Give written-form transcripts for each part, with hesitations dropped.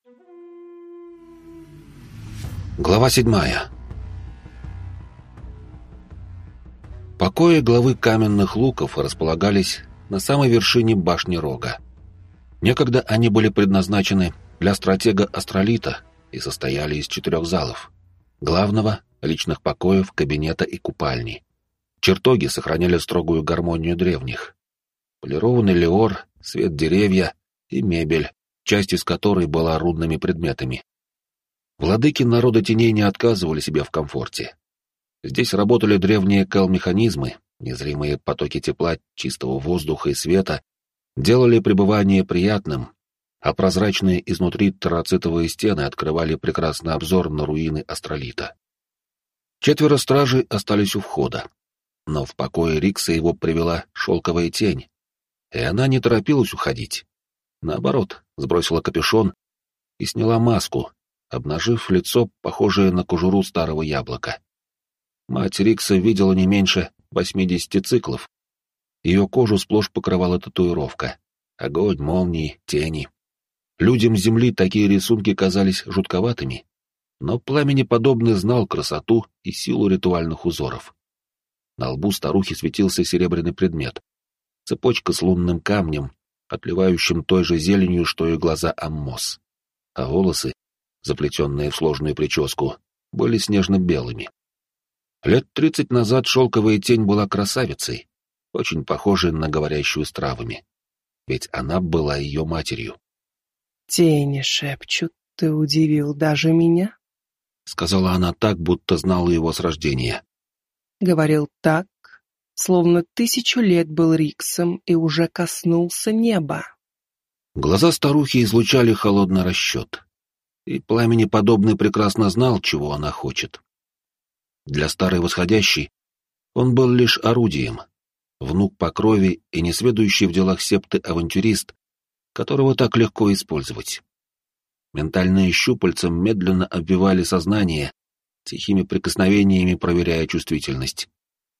Глава 7. Покои главы каменных луков располагались на самой вершине башни Рога. Некогда они были предназначены для стратега Астролита и состояли из 4 залов: главного, личных покоев, кабинета и купальни. Чертоги сохраняли строгую гармонию древних. Полированный леор, свет деревья и мебель, часть из которой была рудными предметами. Владыки народа теней не отказывали себе в комфорте. Здесь работали древние кал-механизмы, незримые потоки тепла, чистого воздуха и света делали пребывание приятным, а прозрачные изнутри террацитовые стены открывали прекрасный обзор на руины Астролита. 4 стражей остались у входа, но в покое Рикса его привела шелковая тень, и она не торопилась уходить. Наоборот, сбросила капюшон и сняла маску, обнажив лицо, похожее на кожуру старого яблока. Мать Рикса видела не меньше 80 циклов. Ее кожу сплошь покрывала татуировка. Огонь, молнии, тени. Людям Земли такие рисунки казались жутковатыми, но Пламенеподобный знал красоту и силу ритуальных узоров. На лбу старухи светился серебряный предмет. Цепочка с лунным камнем, отливающим той же зеленью, что и глаза Аммос. А волосы, заплетенные в сложную прическу, были снежно-белыми. Лет 30 назад шелковая тень была красавицей, очень похожей на говорящую с травами. Ведь она была ее матерью. «Тени шепчут, ты удивил даже меня?» — сказала она так, будто знала его с рождения. Говорил так, словно 1000 лет был Риксом и уже коснулся неба. Глаза старухи излучали холодный расчет, и Пламенеподобный прекрасно знал, чего она хочет. Для старой восходящей он был лишь орудием, внук по крови и несведущий в делах септы авантюрист, которого так легко использовать. Ментальные щупальца медленно обвивали сознание, тихими прикосновениями проверяя чувствительность.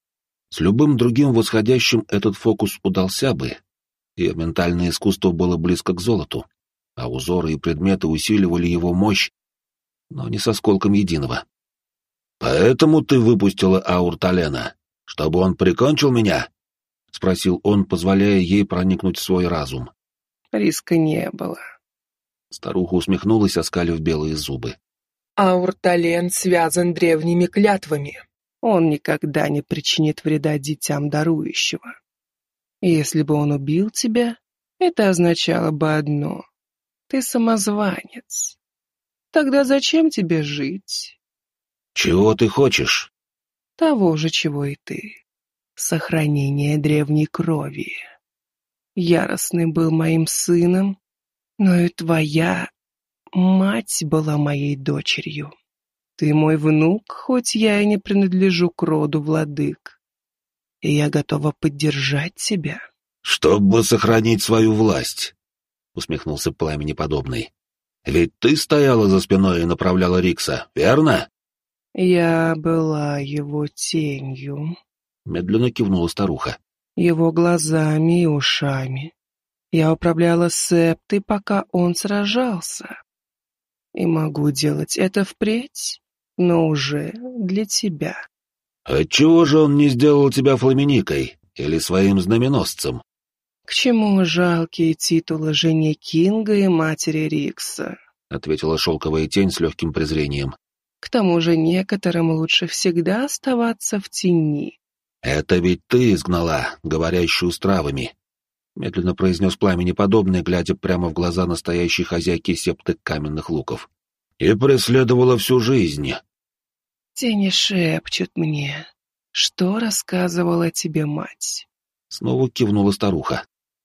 С любым другим восходящим этот фокус удался бы, и ментальное искусство было близко к золоту, а узоры и предметы усиливали его мощь, но не с осколком единого. «Поэтому ты выпустила Аурталена, чтобы он прикончил меня?» — спросил он, позволяя ей проникнуть в свой разум. Риска не было. Старуха усмехнулась, оскалив белые зубы. Ауртален связан древними клятвами. Он никогда не причинит вреда детям дарующего. Если бы он убил тебя, это означало бы одно: ты самозванец. Тогда зачем тебе жить? «Чего ты хочешь?» Того же, чего и ты. Сохранение древней крови. Яростный был моим сыном, но и твоя мать была моей дочерью. Ты мой внук, хоть я и не принадлежу к роду владык. И я готова поддержать тебя. «Чтобы сохранить свою власть», — усмехнулся Пламенеподобный. «Ведь ты стояла за спиной и направляла Рикса, верно?» Я была его тенью. Медленно кивнула старуха. Его глазами и ушами. Я управляла септой, пока он сражался. И могу делать это впредь, но уже для тебя. «Отчего же он не сделал тебя фламиникой или своим знаменосцем?» «К чему жалкие титулы жене Кинга и матери Рикса?» — ответила шелковая тень с легким презрением. «К тому же некоторым лучше всегда оставаться в тени». «Это ведь ты изгнала говорящую с травами», — медленно произнес Пламенеподобный, глядя прямо в глаза настоящей хозяйки септы каменных луков. «И преследовала всю жизнь». «Тени шепчут мне, что рассказывала тебе мать». Снова кивнула старуха.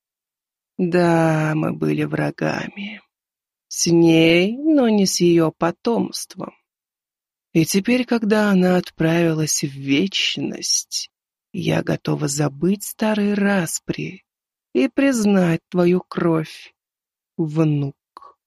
«Да, мы были врагами. С ней, но не с ее потомством. И теперь, когда она отправилась в вечность, я готова забыть старые распри и признать твою кровь, внук.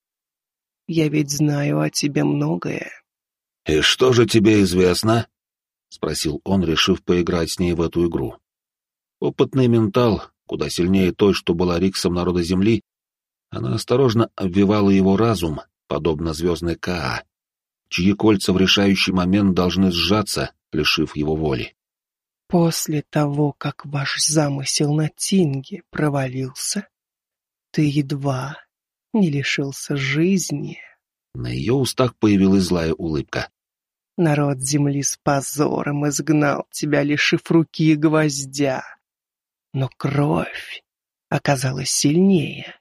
Я ведь знаю о тебе многое». «И что же тебе известно?» — спросил он, решив поиграть с ней в эту игру. Опытный ментал, куда сильнее той, что была Риксом народа Земли, она осторожно обвивала его разум, подобно звездной Каа, чьи кольца в решающий момент должны сжаться, лишив его воли. После того, как ваш замысел на Тинге провалился, ты едва не лишился жизни. На ее устах появилась злая улыбка. Народ земли с позором изгнал тебя, лишив руки и гвоздя. Но кровь оказалась сильнее.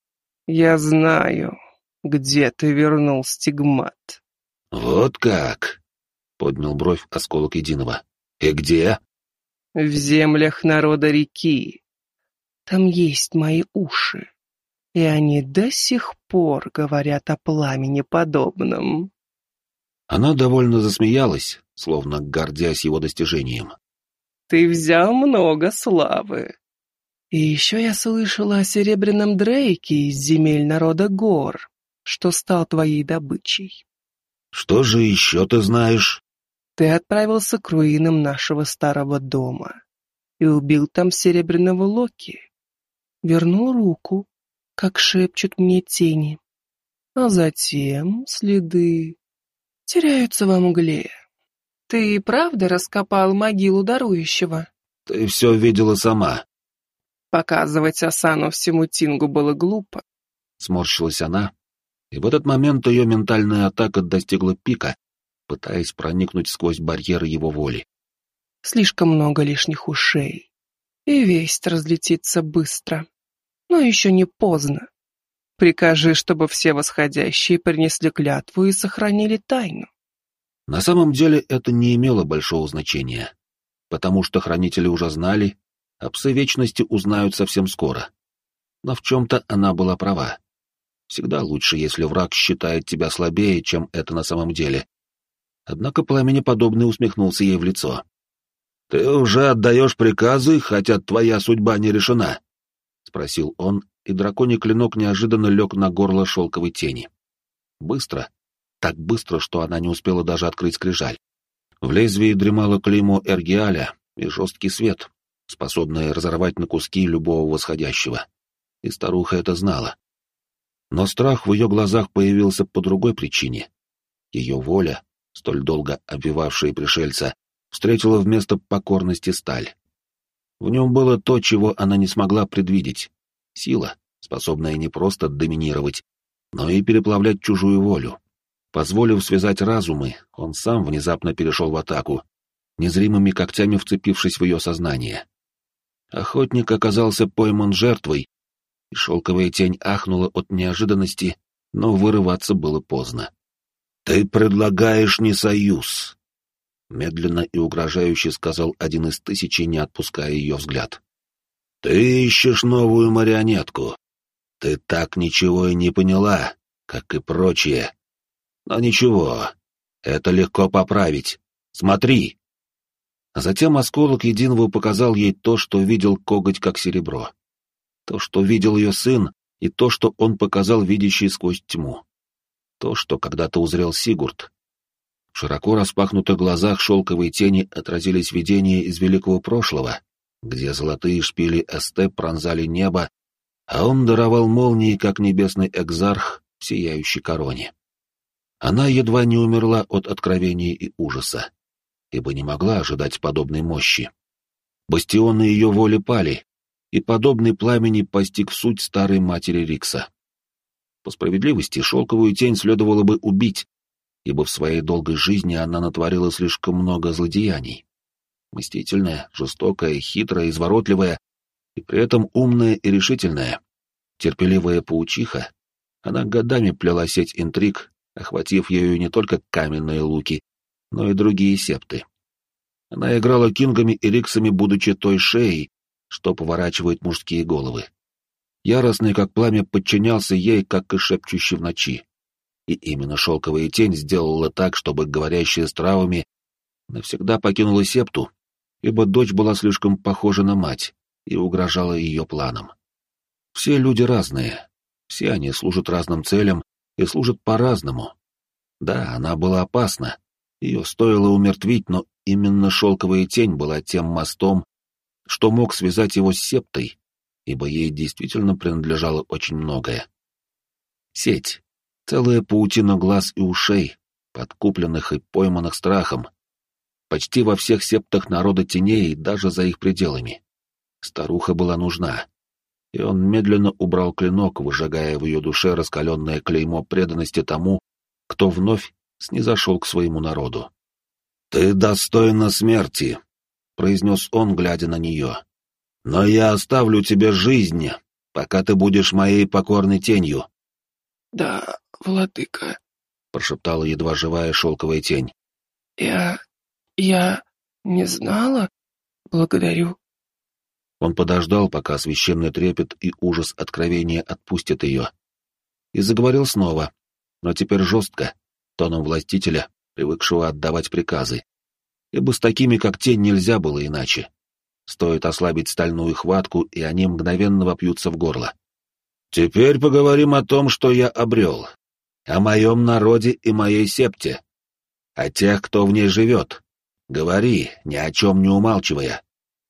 Я знаю, где ты вернул стигмат. «Вот как?» — поднял бровь осколок единого. «И где?» В землях народа реки. Там есть мои уши, и они до сих пор говорят о пламени подобном. Она довольно засмеялась, словно гордясь его достижением. Ты взял много славы. И еще я слышала о серебряном Дрейке из земель народа гор, что стал твоей добычей. «Что же еще ты знаешь?» Ты отправился к руинам нашего старого дома и убил там серебряного Локи. Вернул руку, как шепчут мне тени, а затем следы теряются во мгле. Ты и правда раскопал могилу дарующего? «Ты все видела сама», Показывать Асану всему Тингу было глупо. — сморщилась она, и в этот момент ее ментальная атака достигла пика, пытаясь проникнуть сквозь барьеры его воли. Слишком много лишних ушей, и весть разлетится быстро. Но еще не поздно. Прикажи, чтобы все восходящие принесли клятву и сохранили тайну. На самом деле это не имело большого значения, потому что хранители уже знали, а псы Вечности узнают совсем скоро. Но в чем-то она была права. Всегда лучше, если враг считает тебя слабее, чем это на самом деле. Однако Пламенеподобный усмехнулся ей в лицо. «Ты уже отдаешь приказы, хотя твоя судьба не решена?» — спросил он, и драконий клинок неожиданно лег на горло шелковой тени. Быстро, так быстро, что она не успела даже открыть скрижаль. В лезвии дремало клеймо Эргиаля и жесткий свет, способный разорвать на куски любого восходящего. И старуха это знала. Но страх в ее глазах появился по другой причине. Ее воля, столь долго обвивавшая пришельца, встретила вместо покорности сталь. В нем было то, чего она не смогла предвидеть — сила, способная не просто доминировать, но и переплавлять чужую волю. Позволив связать разумы, он сам внезапно перешел в атаку, незримыми когтями вцепившись в ее сознание. Охотник оказался пойман жертвой, и шелковая тень ахнула от неожиданности, но вырываться было поздно. «Ты предлагаешь не союз», — медленно и угрожающе сказал один из тысячи, не отпуская ее взгляд. «Ты ищешь новую марионетку. Ты так ничего и не поняла, как и прочие. Но ничего, это легко поправить. Смотри!» А затем осколок единого показал ей то, что видел коготь как серебро. То, что видел ее сын, и то, что он показал видящий сквозь тьму. То, что когда-то узрел Сигурд. В широко распахнутых глазах шелковой тени отразились видения из великого прошлого, где золотые шпили Эсте пронзали небо, а он даровал молнии, как небесный экзарх в сияющей короне. Она едва не умерла от откровения и ужаса, ибо не могла ожидать подобной мощи. Бастионы ее воли пали, и подобный пламени постиг суть старой матери Рикса. По справедливости, шелковую тень следовало бы убить, ибо в своей долгой жизни она натворила слишком много злодеяний. Мстительная, жестокая, хитрая, изворотливая, и при этом умная и решительная. Терпеливая паучиха, она годами плела сеть интриг, охватив ею не только каменные луки, но и другие септы. Она играла кингами и риксами, будучи той шеей, что поворачивает мужские головы. Яростный, как пламя, подчинялся ей, как и шепчущий в ночи. И именно шелковая тень сделала так, чтобы говорящая с травами навсегда покинула септу, ибо дочь была слишком похожа на мать и угрожала ее планам. Все люди разные, все они служат разным целям и служат по-разному. Да, она была опасна, ее стоило умертвить, но именно шелковая тень была тем мостом, что мог связать его с септой, ибо ей действительно принадлежало очень многое. Сеть, Целая паутина глаз и ушей, подкупленных и пойманных страхом, почти во всех септах народа теней, даже за их пределами. Старуха была нужна, и он медленно убрал клинок, выжигая в ее душе раскаленное клеймо преданности тому, кто вновь снизошел к своему народу. «Ты достойна смерти», — произнес он, глядя на нее. «Но я оставлю тебе жизнь, пока ты будешь моей покорной тенью». «Да, владыка», — прошептала едва живая шелковая тень. «Я не знала. Благодарю». Он подождал, пока священный трепет и ужас откровения отпустят ее, и заговорил снова, но теперь жестко, тоном властителя, привыкшего отдавать приказы. Ибо с такими, как тень, нельзя было иначе. Стоит ослабить стальную хватку, и они мгновенно вопьются в горло. «Теперь поговорим о том, что я обрел. О моем народе и моей септе. О тех, кто в ней живет. Говори, ни о чем не умалчивая».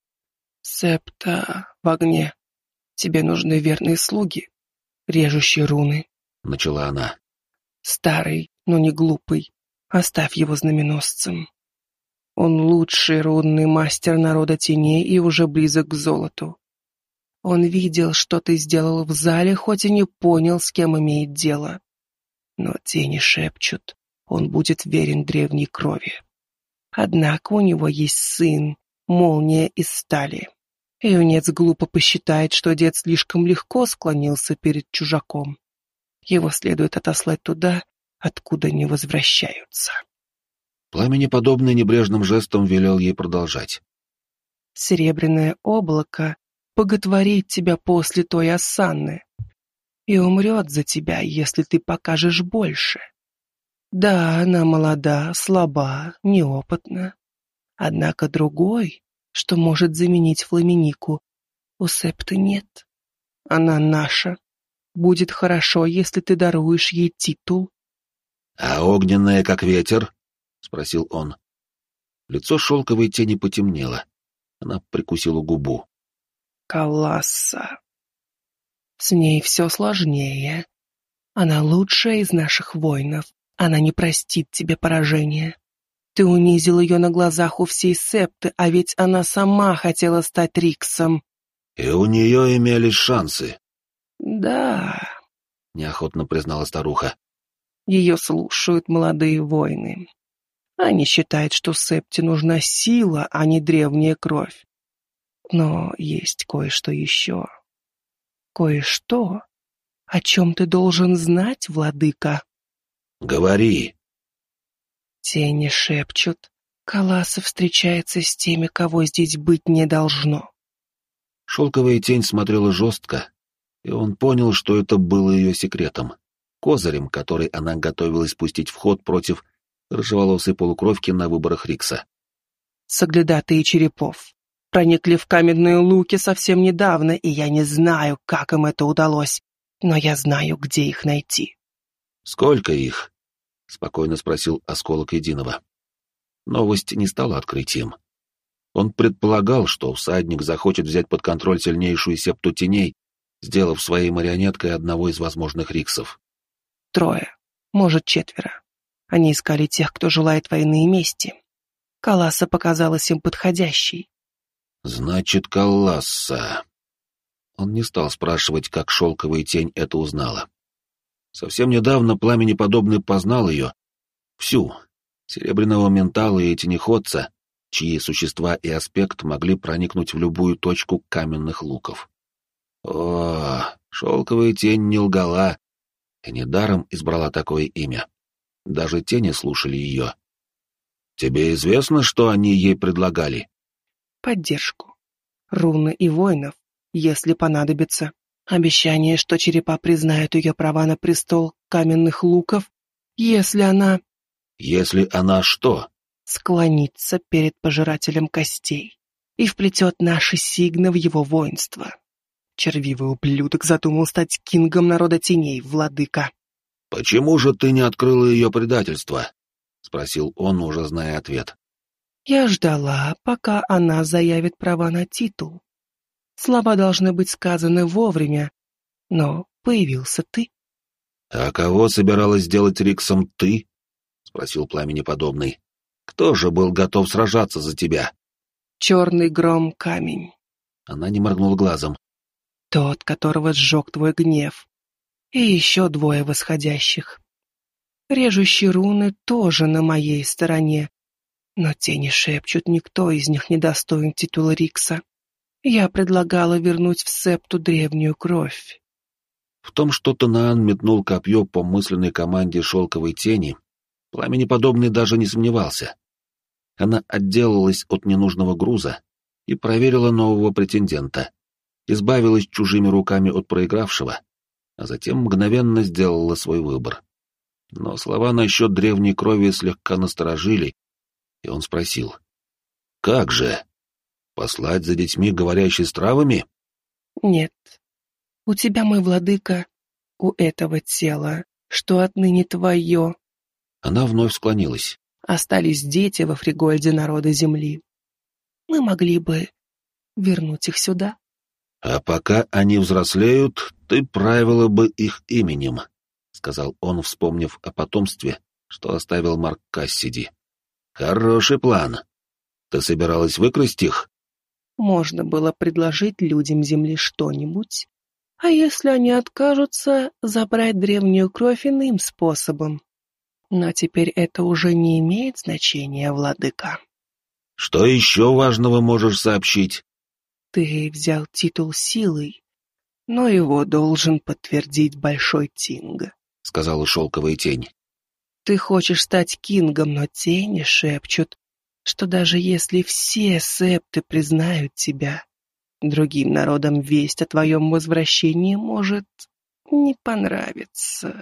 «Септа в огне. Тебе нужны верные слуги, режущие руны», — начала она. «Старый, но не глупый. Оставь его знаменосцем. Он лучший рунный мастер народа теней и уже близок к золоту. Он видел, что ты сделал в зале, хоть и не понял, с кем имеет дело. Но тени шепчут, он будет верен древней крови. Однако у него есть сын, молния из стали. Юнец глупо посчитает, что дед слишком легко склонился перед чужаком. Его следует отослать туда, откуда не возвращаются». Пламенеподобный небрежным жестом велел ей продолжать. «Серебряное облако боготворит тебя после той осанны и умрет за тебя, если ты покажешь больше. Да, она молода, слаба, неопытна. Однако другой, что может заменить Фламенику, у Септы нет. Она наша. Будет хорошо, если ты даруешь ей титул». «А огненная, как ветер?» — спросил он. Лицо шелковой тени потемнело. Она прикусила губу. «Каласса. С ней все сложнее. Она лучшая из наших воинов. Она не простит тебе поражения. Ты унизил ее на глазах у всей Септы, а ведь она сама хотела стать Риксом». «И у нее имелись шансы». «Да», — неохотно признала старуха. «Ее слушают молодые воины. Они считают, что Септе нужна сила, а не древняя кровь. Но есть кое-что еще. Кое-что, о чем ты должен знать, владыка». «Говори». Тени шепчут, Каласа встречается с теми, кого здесь быть не должно. Шелковая тень смотрела жестко, и он понял, что это было ее секретом, козырем, который она готовилась пустить в ход против рыжеволосой полукровки на выборах Рикса. «Соглядатые черепов проникли в каменные луки совсем недавно, и я не знаю, как им это удалось, но я знаю, где их найти». «Сколько их?» — спокойно спросил Осколок Единого. Новость не стала открытием. Он предполагал, что всадник захочет взять под контроль сильнейшую септу теней, сделав своей марионеткой одного из возможных Риксов. 3, может 4. Они искали тех, кто желает войны и мести. Каласа показалась им подходящей. «Значит, Каласса». Он не стал спрашивать, как шелковая тень это узнала. Совсем недавно Пламенеподобный познал ее, всю, серебряного ментала и тенеходца, чьи существа и аспект могли проникнуть в любую точку каменных луков. О, шелковая тень не лгала, и недаром избрала такое имя. Даже тени слушали ее. «Тебе известно, что они ей предлагали?» Поддержку. Руны и воинов, если понадобится. Обещание, что черепа признают ее права на престол каменных луков, если она... «Если она что?» Склонится перед пожирателем костей и вплетет наши сигны в его воинство. Червивый ублюдок задумал стать кингом народа теней, владыка. «Почему же ты не открыла ее предательство?» — спросил он, уже зная ответ. Я ждала, пока она заявит права на титул. Слова должны быть сказаны вовремя, но появился ты. «А кого собиралась сделать Риксом ты?» — спросил Пламенеподобный. «Кто же был готов сражаться за тебя?» Черный гром камень. Она не моргнула глазом. Тот, которого сжег твой гнев. И еще двое восходящих. Режущие руны тоже на моей стороне. Но тени шепчут, никто из них не достоин титула Рикса. Я предлагала вернуть в септу древнюю кровь. В том, что Танаан метнул копье по мысленной команде шелковой тени, Пламенеподобный даже не сомневался. Она отделалась от ненужного груза и проверила нового претендента, избавилась чужими руками от проигравшего, а затем мгновенно сделала свой выбор. Но слова насчет древней крови слегка насторожили, и он спросил: «Как же? Послать за детьми, говорящие с травами?» Нет. У тебя, мой владыка, у этого тела, что отныне твое. Она вновь склонилась. Остались дети во Фригольде народа земли. Мы могли бы вернуть их сюда. «А пока они взрослеют, ты правила бы их именем», — сказал он, вспомнив о потомстве, что оставил Марк Кассиди. «Хороший план. Ты собиралась выкрасть их?» Можно было предложить людям земли что-нибудь, а если они откажутся, забрать древнюю кровь иным способом. Но теперь это уже не имеет значения, владыка. «Что еще важного можешь сообщить?» Ты взял титул силой, но его должен подтвердить Большой Тинг», — сказала шелковая тень. «Ты хочешь стать кингом, но тени шепчут, что даже если все септы признают тебя, другим народам весть о твоем возвращении может не понравиться.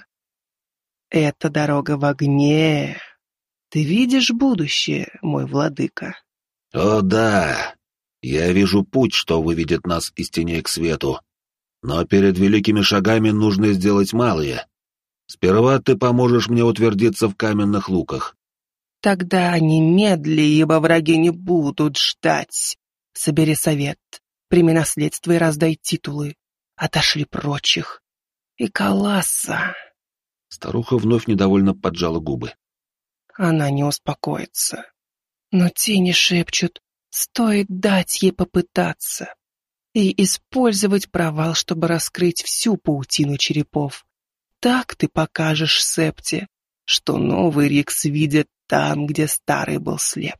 Это дорога в огне. Ты видишь будущее, мой владыка?» «О да, я вижу путь, что выведет нас из теней к свету. Но перед великими шагами нужно сделать малые. Сперва ты поможешь мне утвердиться в каменных луках». «Тогда немедли, ибо враги не будут ждать. Собери совет, прими наследство и раздай титулы. Отошли прочих. И Каласа...» Старуха вновь недовольно поджала губы. Она не успокоится. Но тени шепчут, стоит дать ей попытаться и использовать провал, чтобы раскрыть всю паутину черепов. Так ты покажешь Септе, что новый Рикс видит там, где старый был слеп,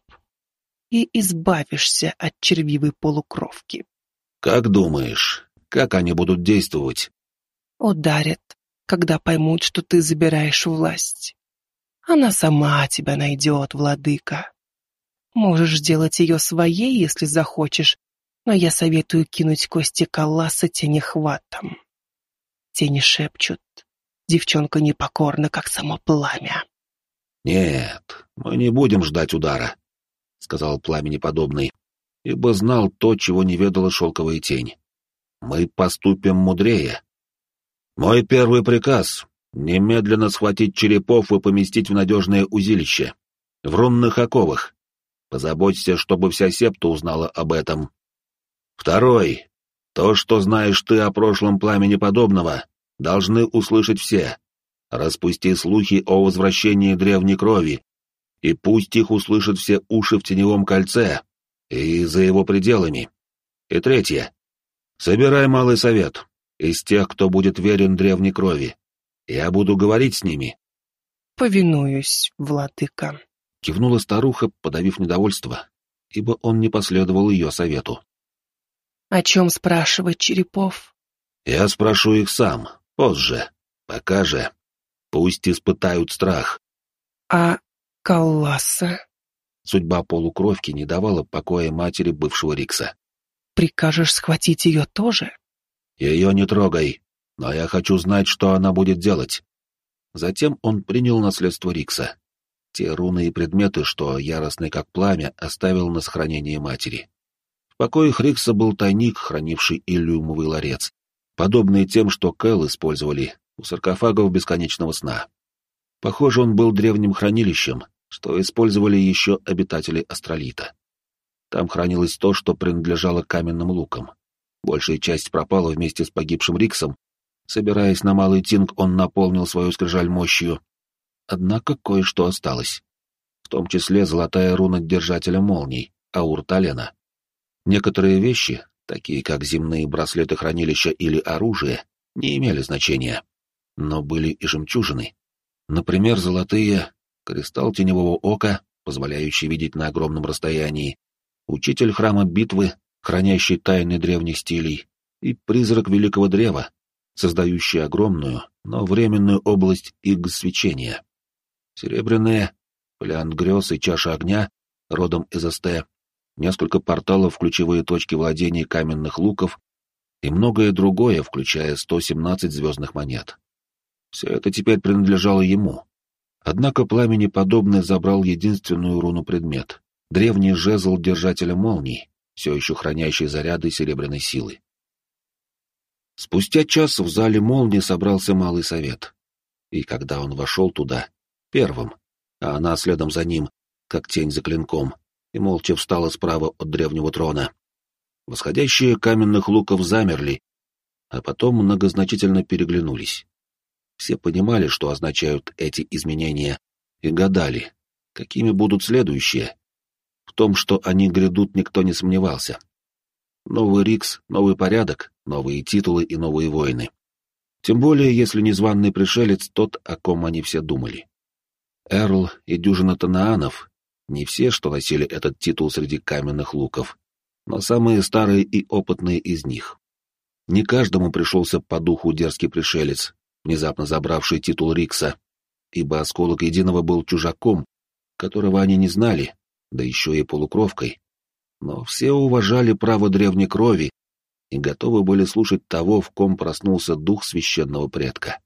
и избавишься от червивой полукровки. «Как думаешь, как они будут действовать?» Ударят, когда поймут, что ты забираешь власть. Она сама тебя найдет, владыка. Можешь сделать ее своей, если захочешь, но я советую кинуть кости Калласа тенехватом. Тени шепчут. Девчонка непокорна, как само пламя. «Нет, мы не будем ждать удара», — сказал Пламенеподобный, ибо знал то, чего не ведала шелковая тень. «Мы поступим мудрее. Мой первый приказ — немедленно схватить черепов и поместить в надежное узилище, в рунных оковах. Позаботься, чтобы вся септа узнала об этом. Второй — то, что знаешь ты о прошлом Пламенеподобного, должны услышать все. Распусти слухи о возвращении древней крови, и пусть их услышат все уши в теневом кольце и за его пределами. И третье. Собирай малый совет из тех, кто будет верен древней крови. Я буду говорить с ними». «Повинуюсь, владыка», — кивнула старуха, подавив недовольство, ибо он не последовал ее совету. «О чем спрашивать черепов?» «Я спрошу их сам, позже, пока же. Пусть испытают страх». «А Калласа?» Судьба полукровки не давала покоя матери бывшего Рикса. «Прикажешь схватить ее тоже?» «Ее не трогай, но я хочу знать, что она будет делать». Затем он принял наследство Рикса. Те руны и предметы, что яростный как пламя, оставил на сохранение матери. В покоях Рикса был тайник, хранивший иллюмовый ларец, подобный тем, что Кэл использовали у саркофагов бесконечного сна. Похоже, он был древним хранилищем, что использовали еще обитатели Астролита. Там хранилось то, что принадлежало каменным лукам. Большая часть пропала вместе с погибшим Риксом, Собираясь на Малый Тинг, он наполнил свою скрижаль мощью. Однако кое-что осталось. В том числе золотая руна Держателя Молний, Аур Талена. Некоторые вещи, такие как земные браслеты хранилища или оружие, не имели значения. Но были и жемчужины. Например, золотые, кристалл теневого ока, позволяющий видеть на огромном расстоянии, учитель храма битвы, хранящий тайны древних стилей, и призрак великого древа, создающий огромную, но временную область игл-свечения. Серебряные, фолиант грез и чаша огня, родом из СТ, несколько порталов в ключевые точки владения каменных луков и многое другое, включая 117 звездных монет. Все это теперь принадлежало ему. Однако Пламени Подобный забрал единственную руну-предмет — древний жезл Держателя Молний, все еще хранящий заряды серебряной силы. Спустя час в зале Молнии собрался Малый Совет. И когда он вошел туда, первым, а она следом за ним, как тень за клинком, и молча встала справа от древнего трона, восходящие каменных луков замерли, а потом многозначительно переглянулись. Все понимали, что означают эти изменения, и гадали, какими будут следующие. В том, что они грядут, никто не сомневался. Новый Рикс, новый порядок, новые титулы и новые войны. Тем более, если незваный пришелец тот, о ком они все думали. Эрл и дюжина танаанов, не все, что носили этот титул среди каменных луков, но самые старые и опытные из них. Не каждому пришелся по духу дерзкий пришелец, внезапно забравший титул Рикса, ибо Осколок Единого был чужаком, которого они не знали, да еще и полукровкой. Но все уважали право древней крови и готовы были слушать того, в ком проснулся дух священного предка.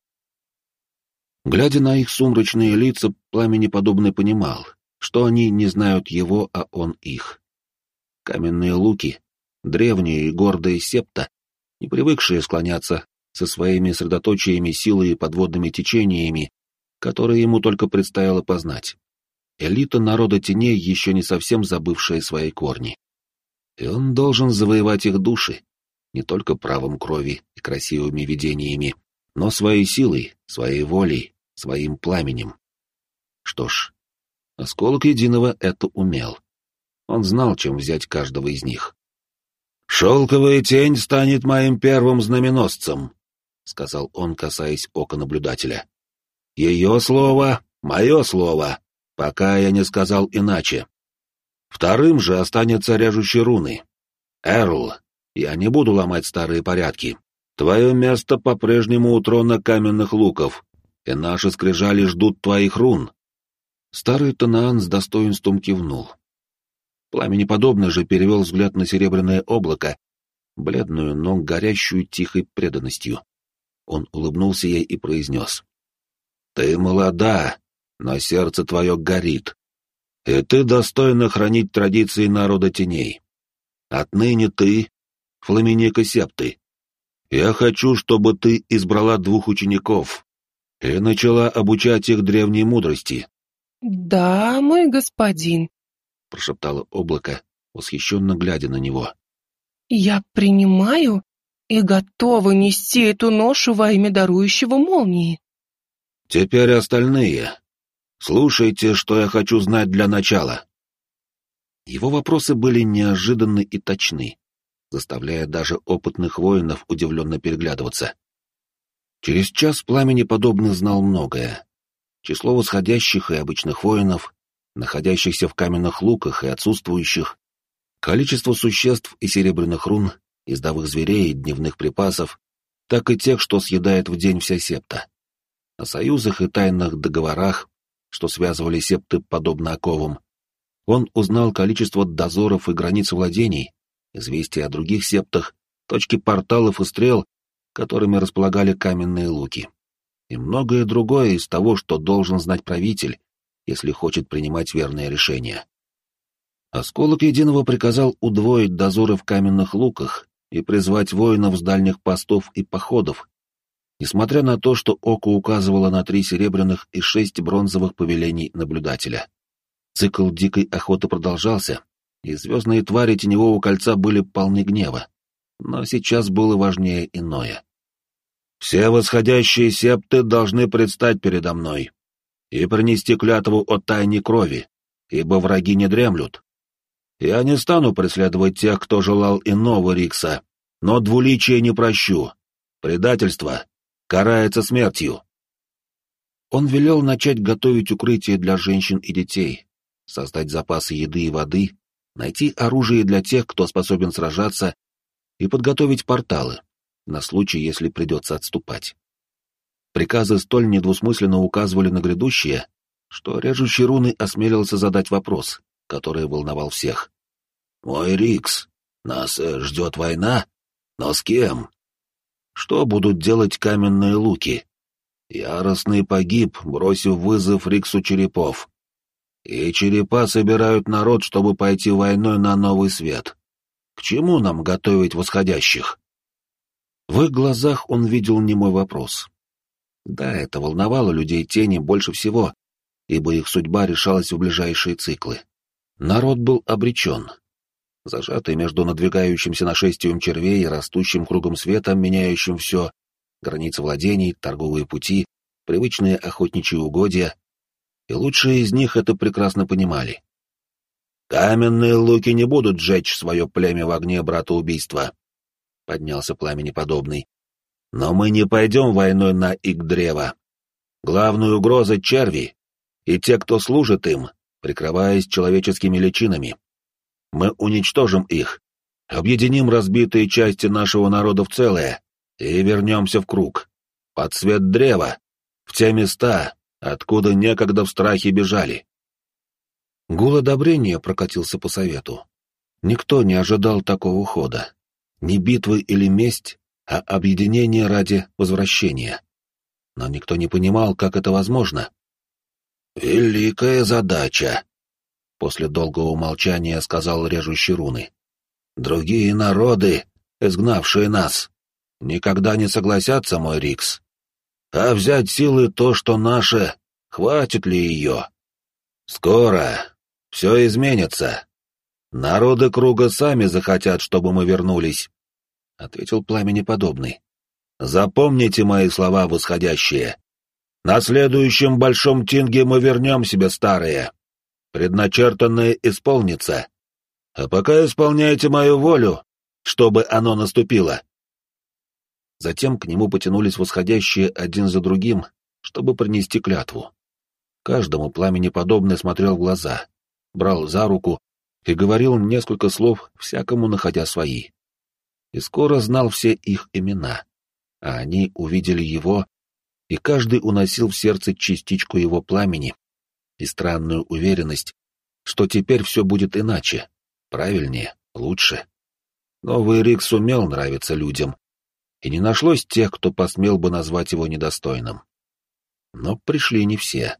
Глядя на их сумрачные лица, Пламени Подобный понимал, что они не знают его, а он их. Каменные луки, древние и гордые септа, не привыкшие склоняться со своими средоточиями силы и подводными течениями, которые ему только предстояло познать. Элита народа теней, еще не совсем забывшая свои корни. И он должен завоевать их души, не только правом крови и красивыми видениями, но своей силой, своей волей, своим пламенем. Что ж, Осколок Единого это умел. Он знал, чем взять каждого из них. «Шелковая тень станет моим первым знаменосцем», — сказал он, касаясь ока наблюдателя. «Ее слово — мое слово, пока я не сказал иначе. Вторым же останется режущий руны. Эрл, я не буду ломать старые порядки. Твое место по-прежнему у трона каменных луков, и наши скрижали ждут твоих рун». Старый Танаан с достоинством кивнул. Пламени Подобный же перевел взгляд на серебряное облако, бледную, но горящую тихой преданностью. Он улыбнулся ей и произнес: «Ты молода, но сердце твое горит, и ты достойна хранить традиции народа теней. Отныне ты — Фламиника Септы. Я хочу, чтобы ты избрала 2 учеников и начала обучать их древней мудрости». «Да, мой господин», — прошептало облако, восхищенно глядя на него. «я принимаю и готова нести эту ношу во имя дарующего молнии». «Теперь остальные. Слушайте, что я хочу знать для начала». Его вопросы были неожиданны и точны, заставляя даже опытных воинов удивленно переглядываться. Через час Пламени Подобный знал многое. Число восходящих и обычных воинов, находящихся в каменных луках и отсутствующих, количество существ и серебряных рун, ездовых зверей и дневных припасов, так и тех, что съедает в день вся септа. О союзах и тайных договорах, что связывали септы подобно оковам. Он узнал количество дозоров и границ владений, известия о других септах, точки порталов и стрел, которыми располагали каменные луки. И многое другое из того, что должен знать правитель, если хочет принимать верные решения. Осколок Единого приказал удвоить дозоры в каменных луках и призвать воинов с дальних постов и походов, несмотря на то, что око указывало на 3 серебряных и 6 бронзовых повелений наблюдателя. Цикл дикой охоты продолжался, и звездные твари Теневого кольца были полны гнева. Но сейчас было важнее иное. Все восходящие септы должны предстать передо мной и принести клятву о тайне крови, ибо враги не дремлют. Я не стану преследовать тех, кто желал иного Рикса, но двуличие не прощу. Предательство карается смертью. Он велел начать готовить укрытие для женщин и детей, создать запасы еды и воды, найти оружие для тех, кто способен сражаться, и подготовить порталы, на случай, если придется отступать. Приказы столь недвусмысленно указывали на грядущее, что режущий руны осмелился задать вопрос, который волновал всех. «Мой Рикс, нас ждет война? Но с кем? Что будут делать каменные луки? Яростный погиб, бросив вызов Риксу черепов. И черепа собирают народ, чтобы пойти войной на новый свет. К чему нам готовить восходящих?» В их глазах он видел немой вопрос. Да, это волновало людей тени больше всего, ибо их судьба решалась в ближайшие циклы. Народ был обречен. Зажатый между надвигающимся нашествием червей и растущим кругом света, меняющим все, границы владений, торговые пути, привычные охотничьи угодья, и лучшие из них это прекрасно понимали. «Каменные луки не будут сжечь свое племя в огне братоубийства», — поднялся пламени подобный. «Но мы не пойдем войной на Игдрева. Главная угроза — черви, и те, кто служит им, прикрываясь человеческими личинами. Мы уничтожим их, объединим разбитые части нашего народа в целое и вернемся в круг, под свет древа, в те места, откуда некогда в страхе бежали». Гул одобрения прокатился по совету. Никто не ожидал такого хода. Не битвы или месть, а объединение ради возвращения. Но никто не понимал, как это возможно. «Великая задача», — после долгого молчания сказал режущий руны. «Другие народы, изгнавшие нас, никогда не согласятся, мой Рикс. А взять силы то, что наше, хватит ли ее? Скоро все изменится. Народы круга сами захотят, чтобы мы вернулись», — ответил пламени подобный. «Запомните мои слова восходящие. На следующем большом тинге мы вернем себе старое. Предначертанное исполнится. А пока исполняйте мою волю, чтобы оно наступило». Затем к нему потянулись восходящие один за другим, чтобы принести клятву. Каждому пламени подобный смотрел в глаза, брал за руку и говорил несколько слов, всякому находя свои. И скоро знал все их имена, а они увидели его, и каждый уносил в сердце частичку его пламени и странную уверенность, что теперь все будет иначе, правильнее, лучше. Новый Рик сумел нравиться людям, и не нашлось тех, кто посмел бы назвать его недостойным. Но пришли не все.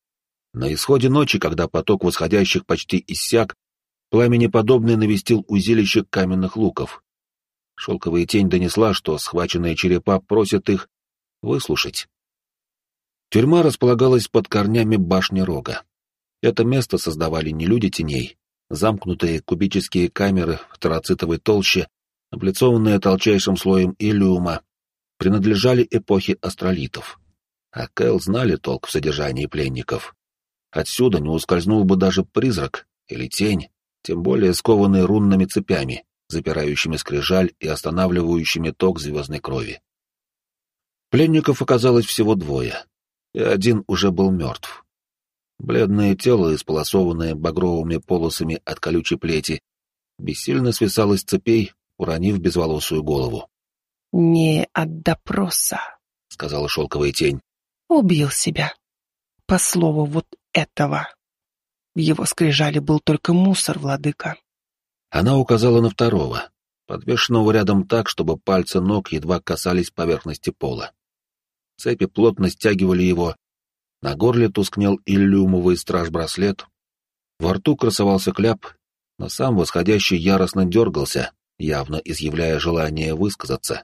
На исходе ночи, когда поток восходящих почти иссяк, пламени подобный навестил узилище каменных луков. Шелковая тень донесла, что схваченные черепа просят их выслушать. Тюрьма располагалась под корнями башни Рога. Это место создавали не люди теней, замкнутые кубические камеры в тарацитовой толще, облицованные толчайшим слоем иллюма, принадлежали эпохе астролитов. А Кэл знали толк в содержании пленников. Отсюда не ускользнул бы даже призрак или тень, тем более скованные рунными цепями, запирающими скрижаль и останавливающими ток звездной крови. Пленников оказалось всего двое, и один уже был мертв. Бледное тело, исполосованное багровыми полосами от колючей плети, бессильно свисало с цепей, уронив безволосую голову. «Не от допроса», — сказала шелковая тень. «Убил себя. По слову вот этого. В его скрижали был только мусор, владыка». Она указала на второго, подвешенного рядом так, чтобы пальцы ног едва касались поверхности пола. Цепи плотно стягивали его, на горле тускнел иллюмовый страж-браслет, во рту красовался кляп, но сам восходящий яростно дергался, явно изъявляя желание высказаться.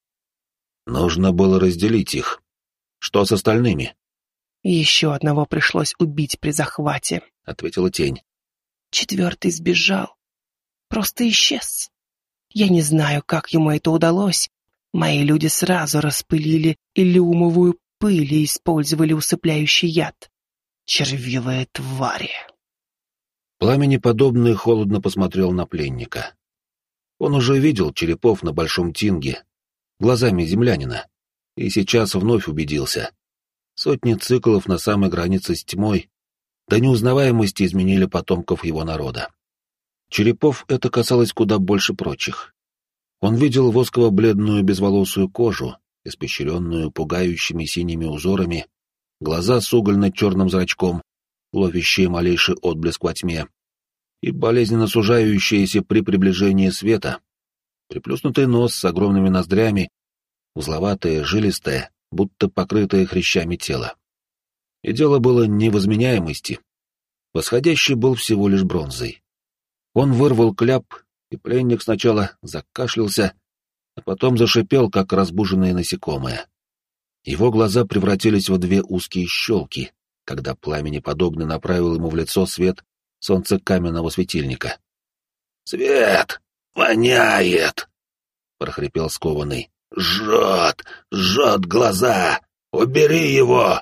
Нужно было разделить их. Что с остальными? «Еще одного пришлось убить при захвате», — ответила тень. «4-й сбежал. Просто исчез. Я не знаю, как ему это удалось, Мои люди сразу распылили иллюмовую пыль и использовали усыпляющий яд. Червивые твари. Пламенеподобный холодно посмотрел на пленника. Он уже видел черепов на Большом Тинге, глазами землянина, и сейчас вновь убедился. Сотни циклов на самой границе с тьмой до неузнаваемости изменили потомков его народа. Черепов это касалось куда больше прочих. Он видел восково-бледную безволосую кожу, испещренную пугающими синими узорами, глаза с угольно-черным зрачком, ловящие малейший отблеск во тьме, и болезненно сужающиеся при приближении света, приплюснутый нос с огромными ноздрями, узловатое, жилистое, будто покрытое хрящами тело. И дело было не в изменяемости. Восходящий был всего лишь бронзой. Он вырвал кляп, и пленник сначала закашлялся, а потом зашипел, как разбуженное насекомое. Его глаза превратились в две узкие щелки, когда пламенеподобный направил ему в лицо свет солнцекаменного светильника. «Свет! Воняет!» — прохрипел скованный. «Жжет! Жжет глаза! Убери его!»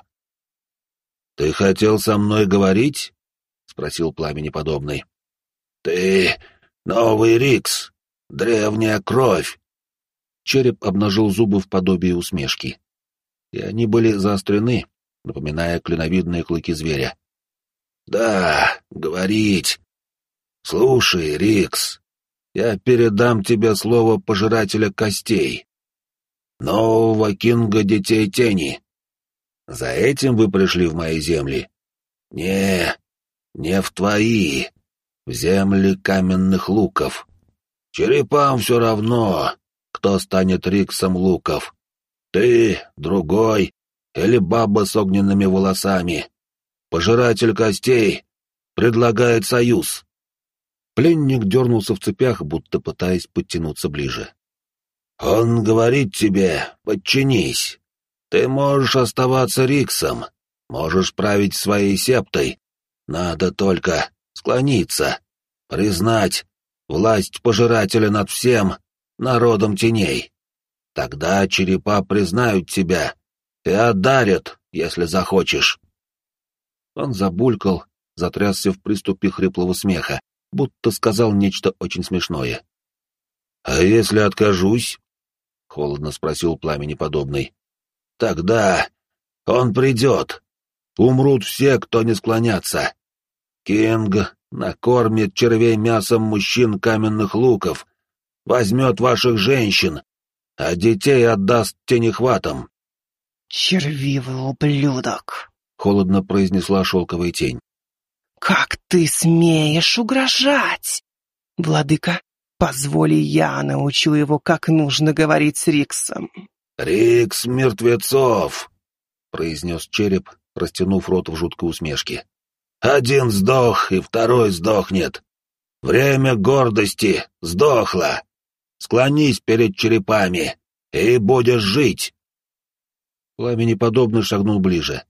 «Ты хотел со мной говорить?» — спросил пламенеподобный. «Ты новый Рикс, древняя кровь!» Череп обнажил зубы в подобии усмешки, и они были заострены, напоминая клиновидные клыки зверя. «Да, говорить. Слушай, Рикс, я передам тебе слово пожирателя костей, нового кинга Детей Тени. За этим вы пришли в мои земли? Не в твои, в земли каменных луков. Черепам все равно, кто станет Риксом луков. Ты, другой, или баба с огненными волосами. Пожиратель костей предлагает союз». Пленник дернулся в цепях, будто пытаясь подтянуться ближе. «Он говорит тебе, подчинись. Ты можешь оставаться Риксом, можешь править своей септой. Надо только склониться, признать власть пожирателя над всем народом теней. Тогда черепа признают тебя и одарят, если захочешь». Он забулькал, затрясся в приступе хриплого смеха, будто сказал нечто очень смешное. «А если откажусь?» — холодно спросил пламенеподобный. «Тогда он придет. Умрут все, кто не склонятся. Кинг накормит червей мясом мужчин каменных луков, возьмет ваших женщин, а детей отдаст тенехватам». «Червивый ублюдок!» — холодно произнесла шелковая тень. «Как ты смеешь угрожать? Владыка, позволь, я научу его, как нужно говорить с Риксом». «Рикс мертвецов!» — произнес череп, растянув рот в жуткой усмешке. «Один сдох, и второй сдохнет. Время гордости сдохло. Склонись перед черепами, и будешь жить». Пламенеподобный шагнул ближе.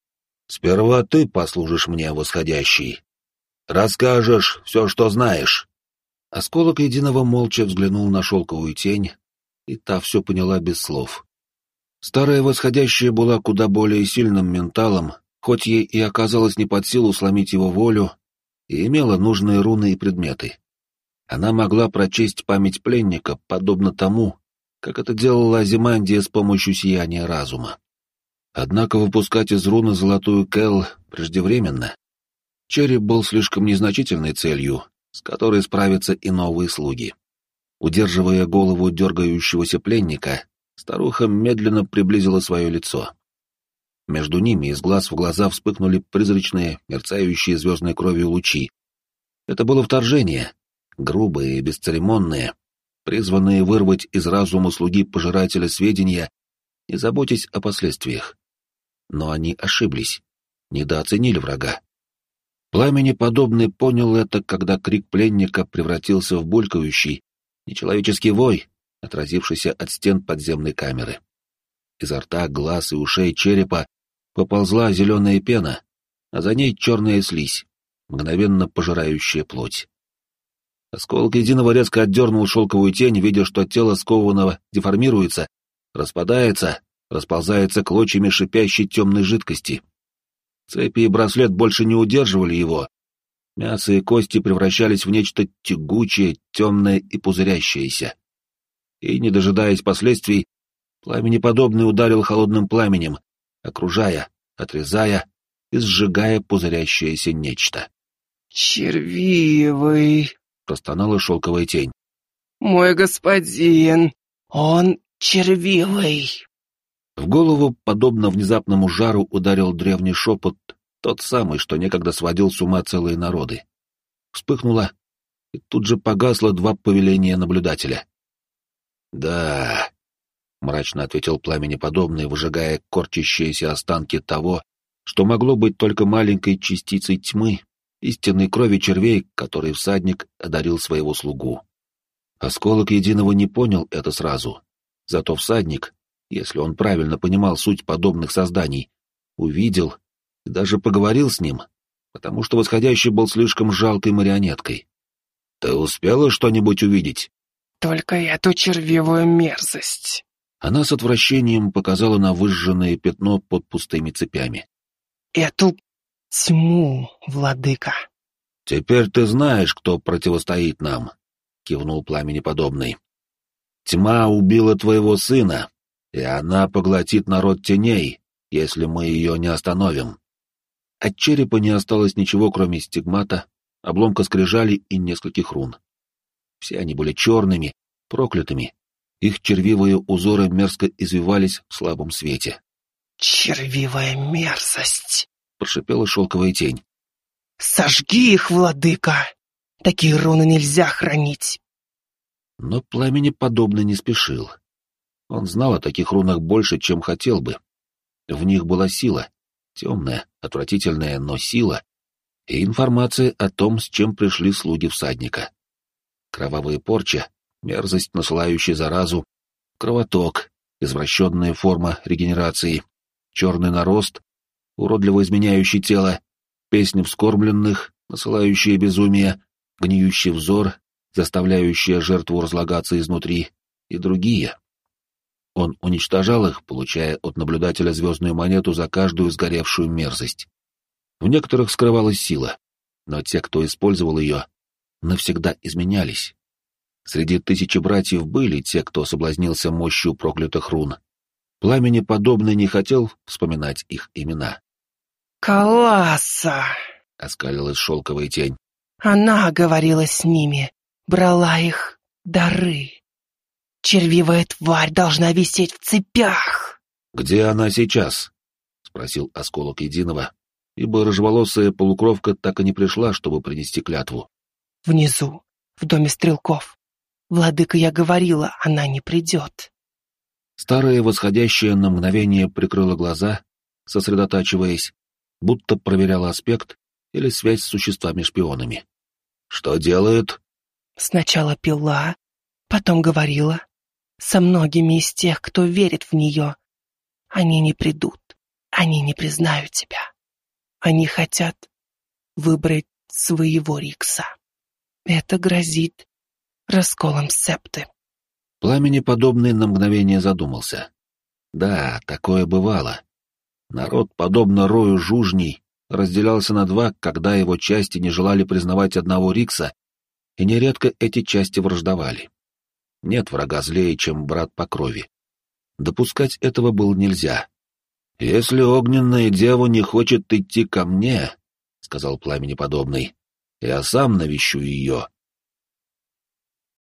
«Сперва ты послужишь мне, восходящий. Расскажешь все, что знаешь». Осколок единого молча взглянул на шелковую тень, и та все поняла без слов. Старая восходящая была куда более сильным менталом, хоть ей и оказалось не под силу сломить его волю, и имела нужные руны и предметы. Она могла прочесть память пленника, подобно тому, как это делала Азимандия с помощью сияния разума. Однако выпускать из руны золотую Кэл преждевременно. Череп был слишком незначительной целью, с которой справятся и новые слуги. Удерживая голову дергающегося пленника, старуха медленно приблизила свое лицо. Между ними из глаз в глаза вспыхнули призрачные, мерцающие звездной кровью лучи. Это было вторжение, грубые и бесцеремонные, призванные вырвать из разума слуги пожирателя сведения, не заботясь о последствиях. Но они ошиблись, недооценили врага. Пламенеподобный понял это, когда крик пленника превратился в булькающий, нечеловеческий вой, отразившийся от стен подземной камеры. Изо рта, глаз и ушей черепа поползла зеленая пена, а за ней черная слизь, мгновенно пожирающая плоть. Осколок единого резко отдернул шелковую тень, видя, что тело скованного деформируется, распадается, расползается клочьями шипящей темной жидкости. Цепи и браслет больше не удерживали его. Мясо и кости превращались в нечто тягучее, темное и пузырящееся. И, не дожидаясь последствий, пламенеподобный ударил холодным пламенем, окружая, отрезая и сжигая пузырящееся нечто. «Червивый!» — простонала шелковая тень. «Мой господин, он червивый!» В голову, подобно внезапному жару, ударил древний шепот, тот самый, что некогда сводил с ума целые народы. Вспыхнуло, и тут же погасло два повеления наблюдателя. «Да», — мрачно ответил пламенеподобный, выжигая корчащиеся останки того, что могло быть только маленькой частицей тьмы, истинной крови червей, которой всадник одарил своего слугу. Осколок единого не понял это сразу, зато всадник, если он правильно понимал суть подобных созданий, увидел и даже поговорил с ним, потому что восходящий был слишком жалкой марионеткой. «Ты успела что-нибудь увидеть?» «Только эту червивую мерзость!» Она с отвращением показала на выжженное пятно под пустыми цепями. «Эту тьму, владыка!» «Теперь ты знаешь, кто противостоит нам», — кивнул пламенеподобный. «Тьма убила твоего сына, и она поглотит народ теней, если мы ее не остановим». От черепа не осталось ничего, кроме стигмата, обломка скрижали и нескольких рун. Все они были черными, проклятыми. Их червивые узоры мерзко извивались в слабом свете. «Червивая мерзость!» — прошипела шелковая тень. «Сожги их, владыка! Такие руны нельзя хранить!» Но пламенеподобный не спешил. Он знал о таких рунах больше, чем хотел бы. В них была сила, темная, отвратительная, но сила, и информация о том, с чем пришли слуги всадника. Кровавая порча, мерзость, насылающая заразу, кровоток, извращенная форма регенерации, черный нарост, уродливо изменяющий тело, песни вскормленных, насылающие безумие, гниющий взор, заставляющая жертву разлагаться изнутри, и другие. Он уничтожал их, получая от наблюдателя звездную монету за каждую сгоревшую мерзость. В некоторых скрывалась сила, но те, кто использовал ее, навсегда изменялись. Среди тысячи братьев были те, кто соблазнился мощью проклятых рун. Пламенеподобный не хотел вспоминать их имена. «Каласа!» — оскалилась шелковая тень. «Она говорила с ними, брала их дары. Червивая тварь должна висеть в цепях!» «Где она сейчас?» — спросил осколок единого, ибо рыжеволосая полукровка так и не пришла, чтобы принести клятву. «Внизу, в доме стрелков. Владыка, я говорила, она не придет». Старая восходящая на мгновение прикрыла глаза, сосредотачиваясь, будто проверяла аспект или связь с существами-шпионами. «Что делает?» «Сначала пила, потом говорила. Со многими из тех, кто верит в нее. Они не придут, они не признают тебя. Они хотят выбрать своего Рикса. Это грозит расколом септы». Пламенеподобный на мгновение задумался. Да, такое бывало. Народ, подобно рою жужней, разделялся на два, когда его части не желали признавать одного Рикса, и нередко эти части враждовали. Нет врага злее, чем брат по крови. Допускать этого было нельзя. «Если огненная дева не хочет идти ко мне, — сказал пламенеподобный, — я сам навещу ее».